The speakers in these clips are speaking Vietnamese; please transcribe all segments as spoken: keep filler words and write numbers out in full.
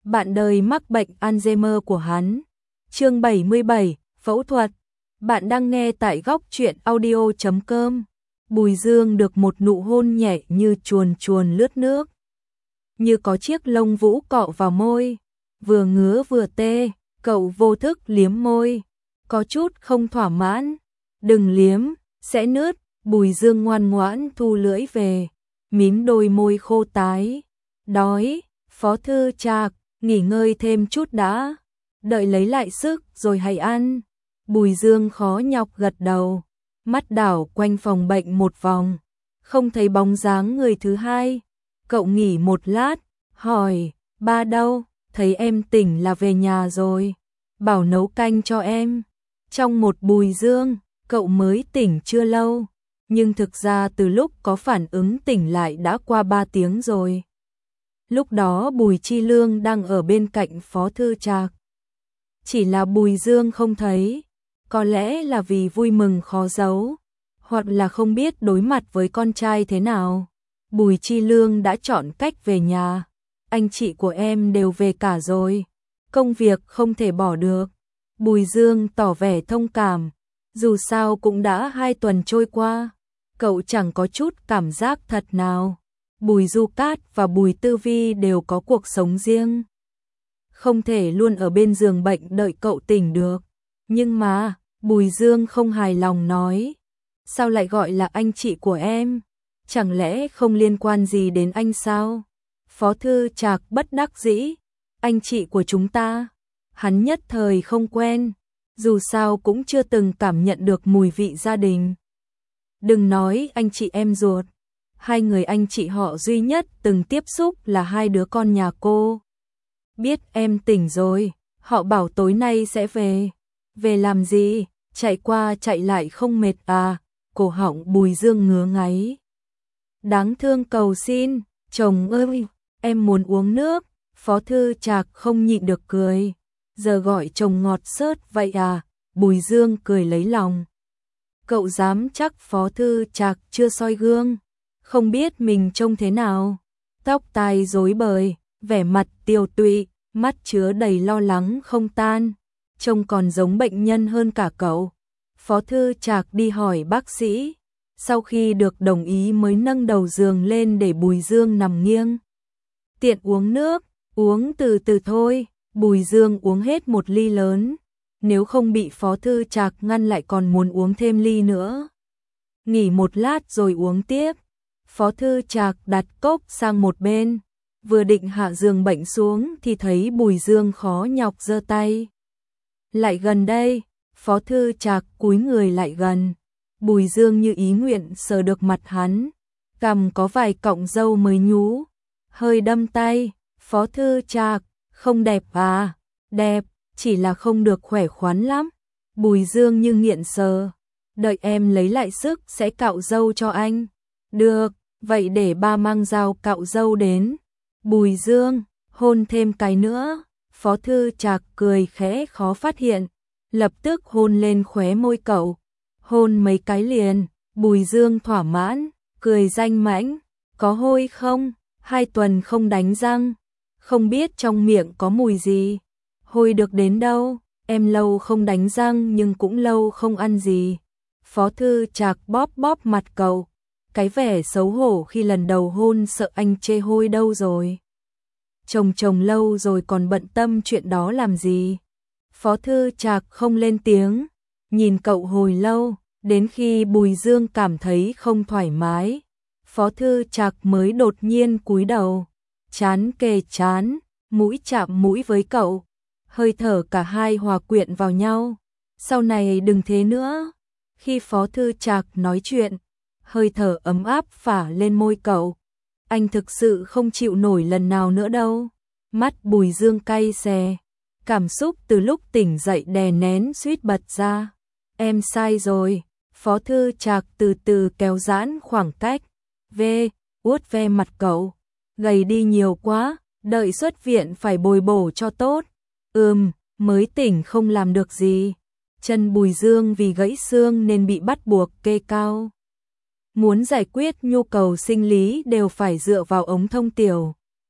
bạn đời mắc bệnh Alzheimer của hắn. Chương bảy mươi bảy, phẫu thuật. Bạn đang nghe tại góc truyện audio chấm com. Bùi Dương được một nụ hôn nhẹ như chuồn chuồn lướt nước, như có chiếc lông vũ cọ vào môi, vừa ngứa vừa tê, cậu vô thức liếm môi, có chút không thỏa mãn. Đừng liếm, sẽ nứt. Bùi Dương ngoan ngoãn thu lưỡi về, mím đôi môi khô tái. Đói, Phó Thư Trạc, nghỉ ngơi thêm chút đã, đợi lấy lại sức rồi hãy ăn. Bùi Dương khó nhọc gật đầu, mắt đảo quanh phòng bệnh một vòng, không thấy bóng dáng người thứ hai. Cậu nghỉ một lát, hỏi, ba đâu? Thấy em tỉnh là về nhà rồi, bảo nấu canh cho em. Trong một Bùi Dương, cậu mới tỉnh chưa lâu, nhưng thực ra từ lúc có phản ứng tỉnh lại đã qua ba tiếng rồi. Lúc đó Bùi Chi Lương đang ở bên cạnh Phó Thư Trạc, chỉ là Bùi Dương không thấy, có lẽ là vì vui mừng khó giấu, hoặc là không biết đối mặt với con trai thế nào. Bùi Chi Lương đã chọn cách về nhà, anh chị của em đều về cả rồi, công việc không thể bỏ được. Bùi Dương tỏ vẻ thông cảm, dù sao cũng đã hai tuần trôi qua, cậu chẳng có chút cảm giác thật nào. Bùi Du Cát và Bùi Tư Vi đều có cuộc sống riêng, không thể luôn ở bên giường bệnh đợi cậu tỉnh được. Nhưng mà, Bùi Dương không hài lòng nói, sao lại gọi là anh chị của em? Chẳng lẽ không liên quan gì đến anh sao? Phó Thư Trạc bất đắc dĩ, anh chị của chúng ta, hắn nhất thời không quen, dù sao cũng chưa từng cảm nhận được mùi vị gia đình. Đừng nói anh chị em ruột, hai người anh chị họ duy nhất từng tiếp xúc là hai đứa con nhà cô. Biết em tỉnh rồi, họ bảo tối nay sẽ về. Về làm gì? Chạy qua chạy lại không mệt à? Cổ họng Bùi Dương ngứa ngáy. Đáng thương cầu xin, chồng ơi, em muốn uống nước. Phó Thư Trạc không nhịn được cười. Giờ gọi chồng ngọt xớt vậy à? Bùi Dương cười lấy lòng. Cậu dám chắc Phó Thư Trạc chưa soi gương, không biết mình trông thế nào. Tóc tai rối bời, vẻ mặt tiều tụy, mắt chứa đầy lo lắng không tan, trông còn giống bệnh nhân hơn cả cậu. Phó Thư Trạc đi hỏi bác sĩ, sau khi được đồng ý mới nâng đầu giường lên để Bùi Dương nằm nghiêng. Tiện uống nước, uống từ từ thôi. Bùi Dương uống hết một ly lớn, nếu không bị Phó Thư Trạc ngăn lại còn muốn uống thêm ly nữa. Nghỉ một lát rồi uống tiếp. Phó Thư Trạc đặt cốc sang một bên, vừa định hạ giường bệnh xuống thì thấy Bùi Dương khó nhọc giơ tay. Lại gần đây. Phó Thư Trạc cúi người lại gần. Bùi Dương như ý nguyện sờ được mặt hắn, cằm có vài cọng râu mới nhú, hơi đâm tay. Phó Thư Trạc, không đẹp à? Đẹp, chỉ là không được khỏe khoắn lắm. Bùi Dương như nghiện sờ, đợi em lấy lại sức sẽ cạo râu cho anh. Được, vậy để ba mang dao cạo râu đến. Bùi Dương, hôn thêm cái nữa. Phó Thư Trạc cười khẽ khó phát hiện, lập tức hôn lên khóe môi cậu. Hôn mấy cái liền. Bùi Dương thỏa mãn, cười danh mãnh. Có hôi không? Hai tuần không đánh răng, không biết trong miệng có mùi gì. Hôi được đến đâu, em lâu không đánh răng nhưng cũng lâu không ăn gì. Phó Thư Trạc bóp bóp mặt cậu, cái vẻ xấu hổ khi lần đầu hôn sợ anh chê hôi đâu rồi. Chồng chồng lâu rồi còn bận tâm chuyện đó làm gì. Phó Thư Trạc không lên tiếng, nhìn cậu hồi lâu, đến khi Bùi Dương cảm thấy không thoải mái, Phó Thư Trạc mới đột nhiên cúi đầu, trán kề trán, mũi chạm mũi với cậu, hơi thở cả hai hòa quyện vào nhau. Sau này đừng thế nữa. Khi Phó Thư Trạc nói chuyện, hơi thở ấm áp phả lên môi cậu. Anh thực sự không chịu nổi lần nào nữa đâu. Mắt Bùi Dương cay xè, cảm xúc từ lúc tỉnh dậy đè nén suýt bật ra. Em sai rồi. Phó Thư Trạc từ từ kéo giãn khoảng cách, ve, uốt ve mặt cậu. Gầy đi nhiều quá, đợi xuất viện phải bồi bổ cho tốt. Ừm, mới tỉnh không làm được gì. Chân Bùi Dương vì gãy xương nên bị bắt buộc kê cao. Muốn giải quyết nhu cầu sinh lý đều phải dựa vào ống thông tiểu.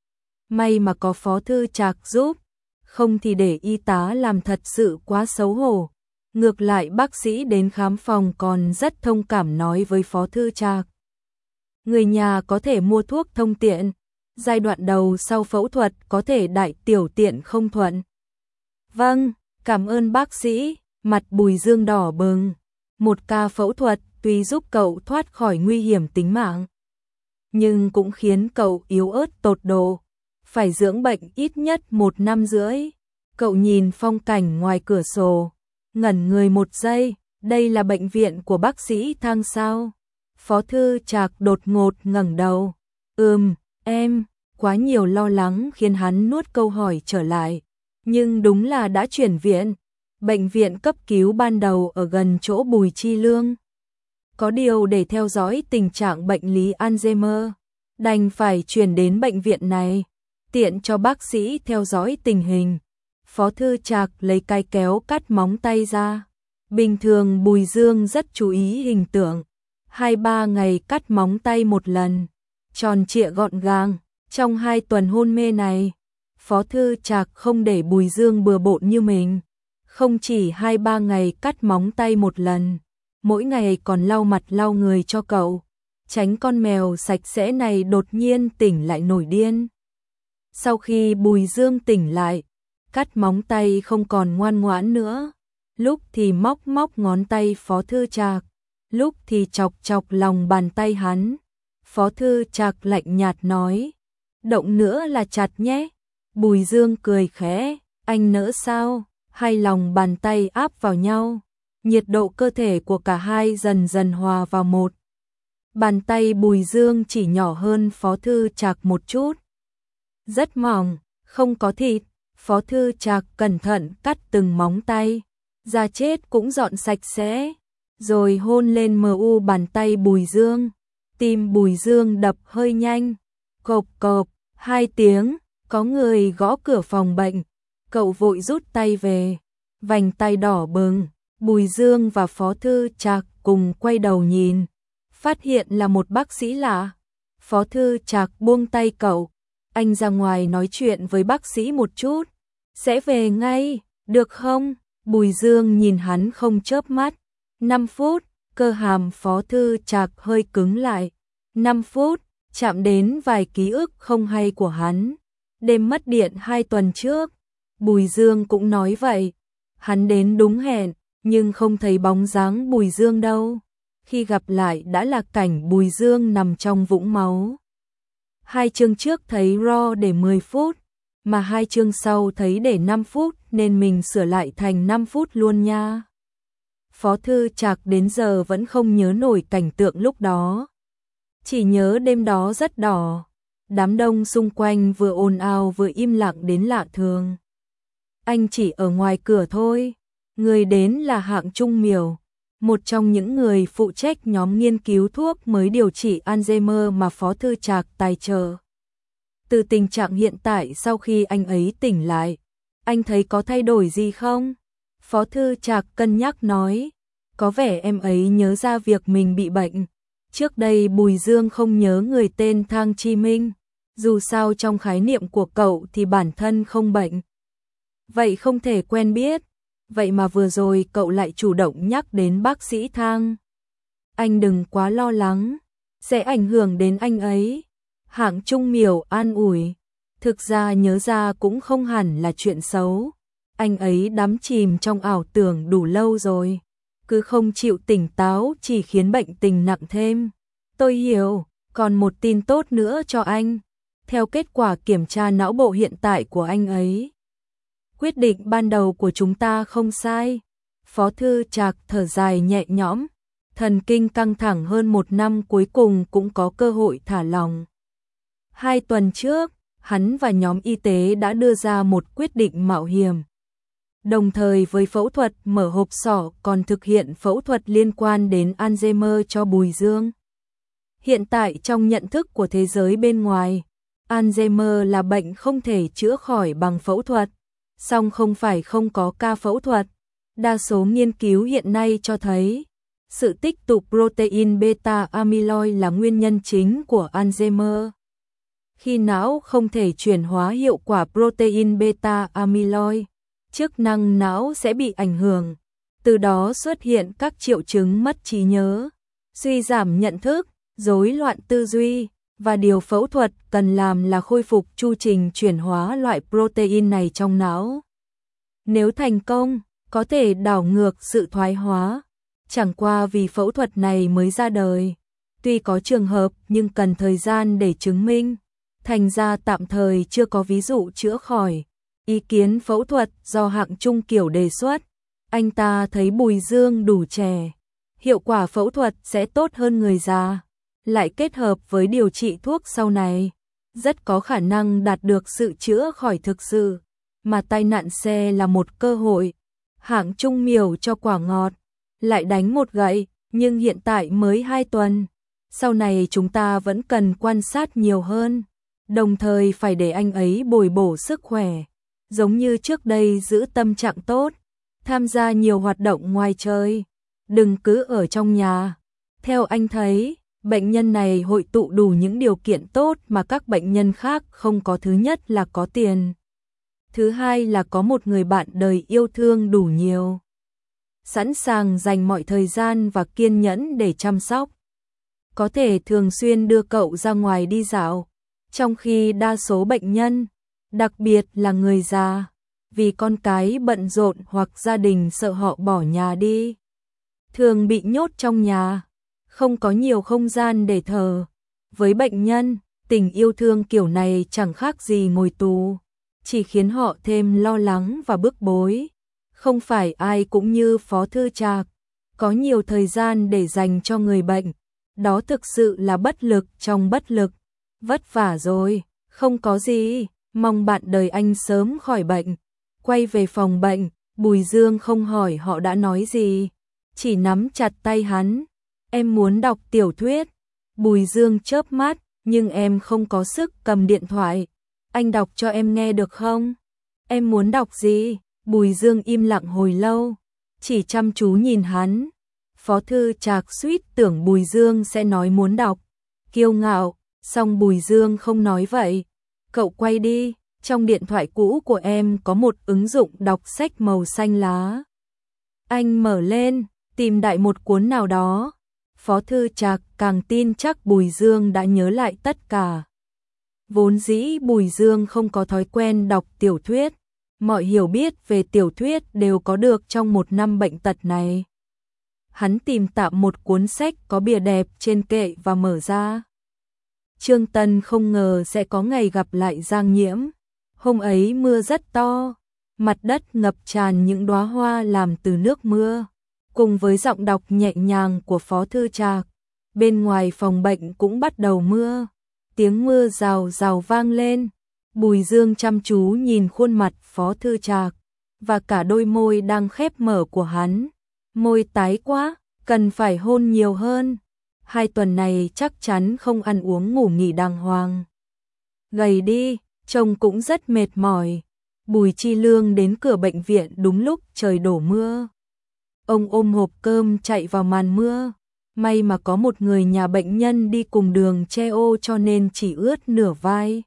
May mà có Phó Thư Trạc giúp, không thì để y tá làm thật sự quá xấu hổ. Ngược lại bác sĩ đến khám phòng còn rất thông cảm nói với Phó Thư Trạc. Người nhà có thể mua thuốc thông tiện, giai đoạn đầu sau phẫu thuật có thể đại tiểu tiện không thuận. Vâng, cảm ơn bác sĩ, mặt Bùi Dương đỏ bừng. Một ca phẫu thuật tuy giúp cậu thoát khỏi nguy hiểm tính mạng, nhưng cũng khiến cậu yếu ớt tột độ, phải dưỡng bệnh ít nhất một năm rưỡi. Cậu nhìn phong cảnh ngoài cửa sổ, ngẩn người một giây, đây là bệnh viện của bác sĩ Thang sao? Phó Thư Trạc đột ngột ngẩng đầu. Ừm, em, quá nhiều lo lắng khiến hắn nuốt câu hỏi trở lại. Nhưng đúng là đã chuyển viện. Bệnh viện cấp cứu ban đầu ở gần chỗ Bùi Chi Lương. Có điều để theo dõi tình trạng bệnh lý Alzheimer, đành phải chuyển đến bệnh viện này, tiện cho bác sĩ theo dõi tình hình. Phó Thư Trạc lấy cái kéo cắt móng tay ra. Bình thường Bùi Dương rất chú ý hình tượng, hai ba ngày cắt móng tay một lần, tròn trịa gọn gàng. Trong hai tuần hôn mê này, Phó Thư Trạc không để Bùi Dương bừa bộn như mình, không chỉ hai ba ngày cắt móng tay một lần, mỗi ngày còn lau mặt lau người cho cậu, tránh con mèo sạch sẽ này đột nhiên tỉnh lại nổi điên. Sau khi Bùi Dương tỉnh lại, cắt móng tay không còn ngoan ngoãn nữa, lúc thì móc móc ngón tay Phó Thư Trạc, lúc thì chọc chọc lòng bàn tay hắn. Phó Thư Trạc lạnh nhạt nói, động nữa là chặt nhé. Bùi Dương cười khẽ, anh nỡ sao? Hai lòng bàn tay áp vào nhau, nhiệt độ cơ thể của cả hai dần dần hòa vào một. Bàn tay Bùi Dương chỉ nhỏ hơn Phó Thư Trạc một chút, rất mỏng, không có thịt. Phó Thư Trạc cẩn thận cắt từng móng tay, da chết cũng dọn sạch sẽ, rồi hôn lên mờ u bàn tay Bùi Dương. Tim Bùi Dương đập hơi nhanh, cộp cộp, hai tiếng, có người gõ cửa phòng bệnh. Cậu vội rút tay về, vành tay đỏ bừng. Bùi Dương và Phó Thư Trạc cùng quay đầu nhìn, phát hiện là một bác sĩ lạ. Phó Thư Trạc buông tay cậu, anh ra ngoài nói chuyện với bác sĩ một chút, sẽ về ngay, được không? Bùi Dương nhìn hắn không chớp mắt. năm phút, cơ hàm Phó Thư Trạc hơi cứng lại. năm phút, chạm đến vài ký ức không hay của hắn. Đêm mất điện hai tuần trước, Bùi Dương cũng nói vậy. Hắn đến đúng hẹn, nhưng không thấy bóng dáng Bùi Dương đâu. Khi gặp lại đã là cảnh Bùi Dương nằm trong vũng máu. Hai chương trước thấy raw để mười phút, mà hai chương sau thấy để năm phút nên mình sửa lại thành năm phút luôn nha. Phó Thư Trạc đến giờ vẫn không nhớ nổi cảnh tượng lúc đó. Chỉ nhớ đêm đó rất đỏ, đám đông xung quanh vừa ồn ào vừa im lặng đến lạ thường. Anh chỉ ở ngoài cửa thôi, người đến là Hạng Trung Miểu, một trong những người phụ trách nhóm nghiên cứu thuốc mới điều trị Alzheimer mà Phó Thư Trạc tài trợ. Từ tình trạng hiện tại sau khi anh ấy tỉnh lại, anh thấy có thay đổi gì không? Phó Thư Trạc cân nhắc nói, có vẻ em ấy nhớ ra việc mình bị bệnh. Trước đây Bùi Dương không nhớ người tên Thang Chi Minh, dù sao trong khái niệm của cậu thì bản thân không bệnh. Vậy không thể quen biết, vậy mà vừa rồi cậu lại chủ động nhắc đến bác sĩ Thang. Anh đừng quá lo lắng, sẽ ảnh hưởng đến anh ấy. Hạng Trung Miểu an ủi, thực ra nhớ ra cũng không hẳn là chuyện xấu. Anh ấy đắm chìm trong ảo tưởng đủ lâu rồi, cứ không chịu tỉnh táo chỉ khiến bệnh tình nặng thêm. Tôi hiểu, còn một tin tốt nữa cho anh. Theo kết quả kiểm tra não bộ hiện tại của anh ấy, quyết định ban đầu của chúng ta không sai. Phó Thư Trạc thở dài nhẹ nhõm, thần kinh căng thẳng hơn một năm cuối cùng cũng có cơ hội thả lỏng. Hai tuần trước, hắn và nhóm y tế đã đưa ra một quyết định mạo hiểm. Đồng thời với phẫu thuật mở hộp sọ còn thực hiện phẫu thuật liên quan đến Alzheimer cho Bùi Dương. Hiện tại trong nhận thức của thế giới bên ngoài, Alzheimer là bệnh không thể chữa khỏi bằng phẫu thuật, song không phải không có ca phẫu thuật. Đa số nghiên cứu hiện nay cho thấy, sự tích tụ protein beta amyloid là nguyên nhân chính của Alzheimer. Khi não không thể chuyển hóa hiệu quả protein beta amyloid, chức năng não sẽ bị ảnh hưởng, từ đó xuất hiện các triệu chứng mất trí nhớ, suy giảm nhận thức, rối loạn tư duy, và điều phẫu thuật cần làm là khôi phục chu trình chuyển hóa loại protein này trong não. Nếu thành công, có thể đảo ngược sự thoái hóa. Chẳng qua vì phẫu thuật này mới ra đời, tuy có trường hợp nhưng cần thời gian để chứng minh, thành ra tạm thời chưa có ví dụ chữa khỏi. Ý kiến phẫu thuật do Hạng Trung Kiều đề xuất, anh ta thấy Bùi Dương đủ trẻ, hiệu quả phẫu thuật sẽ tốt hơn người già, lại kết hợp với điều trị thuốc sau này, rất có khả năng đạt được sự chữa khỏi thực sự, mà tai nạn xe là một cơ hội. Hạng Trung Miểu cho quả ngọt, lại đánh một gậy, nhưng hiện tại mới hai tuần. Sau này chúng ta vẫn cần quan sát nhiều hơn, đồng thời phải để anh ấy bồi bổ sức khỏe, giống như trước đây giữ tâm trạng tốt, tham gia nhiều hoạt động ngoài trời, đừng cứ ở trong nhà. Theo anh thấy, bệnh nhân này hội tụ đủ những điều kiện tốt mà các bệnh nhân khác không có. Thứ nhất là có tiền. Thứ hai là có một người bạn đời yêu thương đủ nhiều, sẵn sàng dành mọi thời gian và kiên nhẫn để chăm sóc. Có thể thường xuyên đưa cậu ra ngoài đi dạo, trong khi đa số bệnh nhân, đặc biệt là người già, vì con cái bận rộn hoặc gia đình sợ họ bỏ nhà đi, thường bị nhốt trong nhà, không có nhiều không gian để thở. Với bệnh nhân, tình yêu thương kiểu này chẳng khác gì ngồi tù, chỉ khiến họ thêm lo lắng và bức bối. Không phải ai cũng như Phó Thư Trạc, có nhiều thời gian để dành cho người bệnh, đó thực sự là bất lực trong bất lực. Vất vả rồi, không có gì, mong bạn đời anh sớm khỏi bệnh. Quay về phòng bệnh, Bùi Dương không hỏi họ đã nói gì, chỉ nắm chặt tay hắn. Em muốn đọc tiểu thuyết. Bùi Dương chớp mắt, nhưng em không có sức cầm điện thoại. Anh đọc cho em nghe được không? Em muốn đọc gì? Bùi Dương im lặng hồi lâu, chỉ chăm chú nhìn hắn. Phó Thư Trạc suýt tưởng Bùi Dương sẽ nói muốn đọc, kiêu ngạo, song Bùi Dương không nói vậy. Cậu quay đi, trong điện thoại cũ của em có một ứng dụng đọc sách màu xanh lá. Anh mở lên, tìm đại một cuốn nào đó. Phó Thư Trạc càng tin chắc Bùi Dương đã nhớ lại tất cả. Vốn dĩ Bùi Dương không có thói quen đọc tiểu thuyết, mọi hiểu biết về tiểu thuyết đều có được trong một năm bệnh tật này. Hắn tìm tạm một cuốn sách có bìa đẹp trên kệ và mở ra. Trương Tân không ngờ sẽ có ngày gặp lại Giang Nhiễm. Hôm ấy mưa rất to, mặt đất ngập tràn những đóa hoa làm từ nước mưa, cùng với giọng đọc nhẹ nhàng của Phó Thư Trạc. Bên ngoài phòng bệnh cũng bắt đầu mưa, tiếng mưa rào rào vang lên. Bùi Dương chăm chú nhìn khuôn mặt Phó Thư Trạc và cả đôi môi đang khép mở của hắn. Môi tái quá, cần phải hôn nhiều hơn. Hai tuần này chắc chắn không ăn uống ngủ nghỉ đàng hoàng. Gầy đi, trông cũng rất mệt mỏi. Bùi Chi Lương đến cửa bệnh viện đúng lúc trời đổ mưa. Ông ôm hộp cơm chạy vào màn mưa. May mà có một người nhà bệnh nhân đi cùng đường che ô cho nên chỉ ướt nửa vai.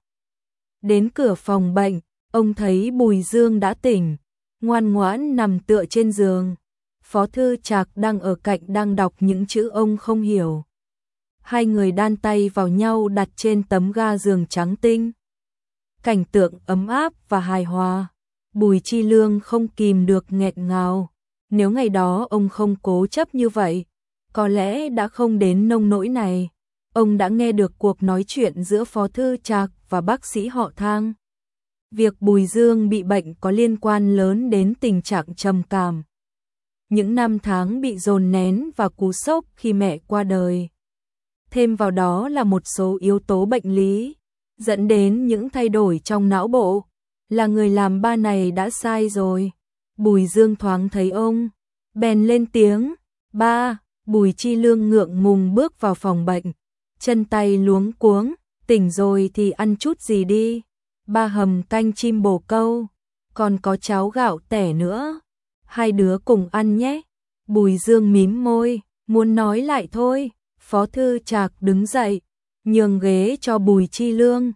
Đến cửa phòng bệnh, ông thấy Bùi Dương đã tỉnh, ngoan ngoãn nằm tựa trên giường. Phó Thư Trạc đang ở cạnh đang đọc những chữ ông không hiểu. Hai người đan tay vào nhau đặt trên tấm ga giường trắng tinh. Cảnh tượng ấm áp và hài hòa. Bùi Chi Lương không kìm được nghẹn ngào. Nếu ngày đó ông không cố chấp như vậy, có lẽ đã không đến nông nỗi này. Ông đã nghe được cuộc nói chuyện giữa Phó Thư Trạc và bác sĩ họ Thang. Việc Bùi Dương bị bệnh có liên quan lớn đến tình trạng trầm cảm. Những năm tháng bị dồn nén và cú sốc khi mẹ qua đời. Thêm vào đó là một số yếu tố bệnh lý, dẫn đến những thay đổi trong não bộ. Là người làm ba này đã sai rồi. Bùi Dương thoáng thấy ông, bèn lên tiếng. Ba, Bùi Chi Lương ngượng ngùng bước vào phòng bệnh. Chân tay luống cuống, tỉnh rồi thì ăn chút gì đi. Ba hầm canh chim bồ câu, còn có cháo gạo tẻ nữa. Hai đứa cùng ăn nhé. Bùi Dương mím môi, muốn nói lại thôi. Phó Thư Trạc đứng dậy, nhường ghế cho Bùi Chi Lương.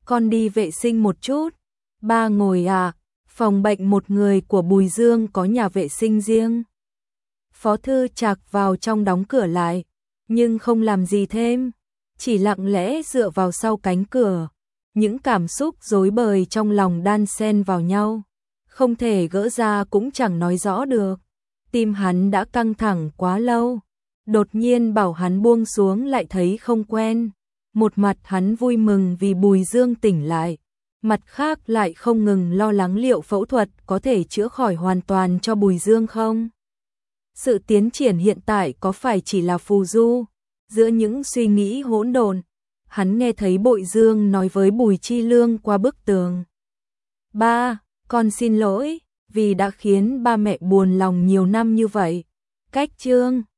con đi vệ sinh một chút. Ba ngồi à, phòng bệnh một người của Bùi Dương có nhà vệ sinh riêng. Phó Thư Trạc vào trong đóng cửa lại, nhưng không làm gì thêm, chỉ lặng lẽ dựa vào sau cánh cửa. Những cảm xúc rối bời trong lòng đan xen vào nhau, không thể gỡ ra cũng chẳng nói rõ được. Tim hắn đã căng thẳng quá lâu, đột nhiên bảo hắn buông xuống lại thấy không quen. Một mặt hắn vui mừng vì Bùi Dương tỉnh lại, mặt khác lại không ngừng lo lắng liệu phẫu thuật có thể chữa khỏi hoàn toàn cho Bùi Dương không. Sự tiến triển hiện tại có phải chỉ là phù du? Giữa những suy nghĩ hỗn độn, hắn nghe thấy Bội Dương nói với Bùi Chi Lương qua bức tường. Ba, con xin lỗi, vì đã khiến ba mẹ buồn lòng nhiều năm như vậy. Cách chương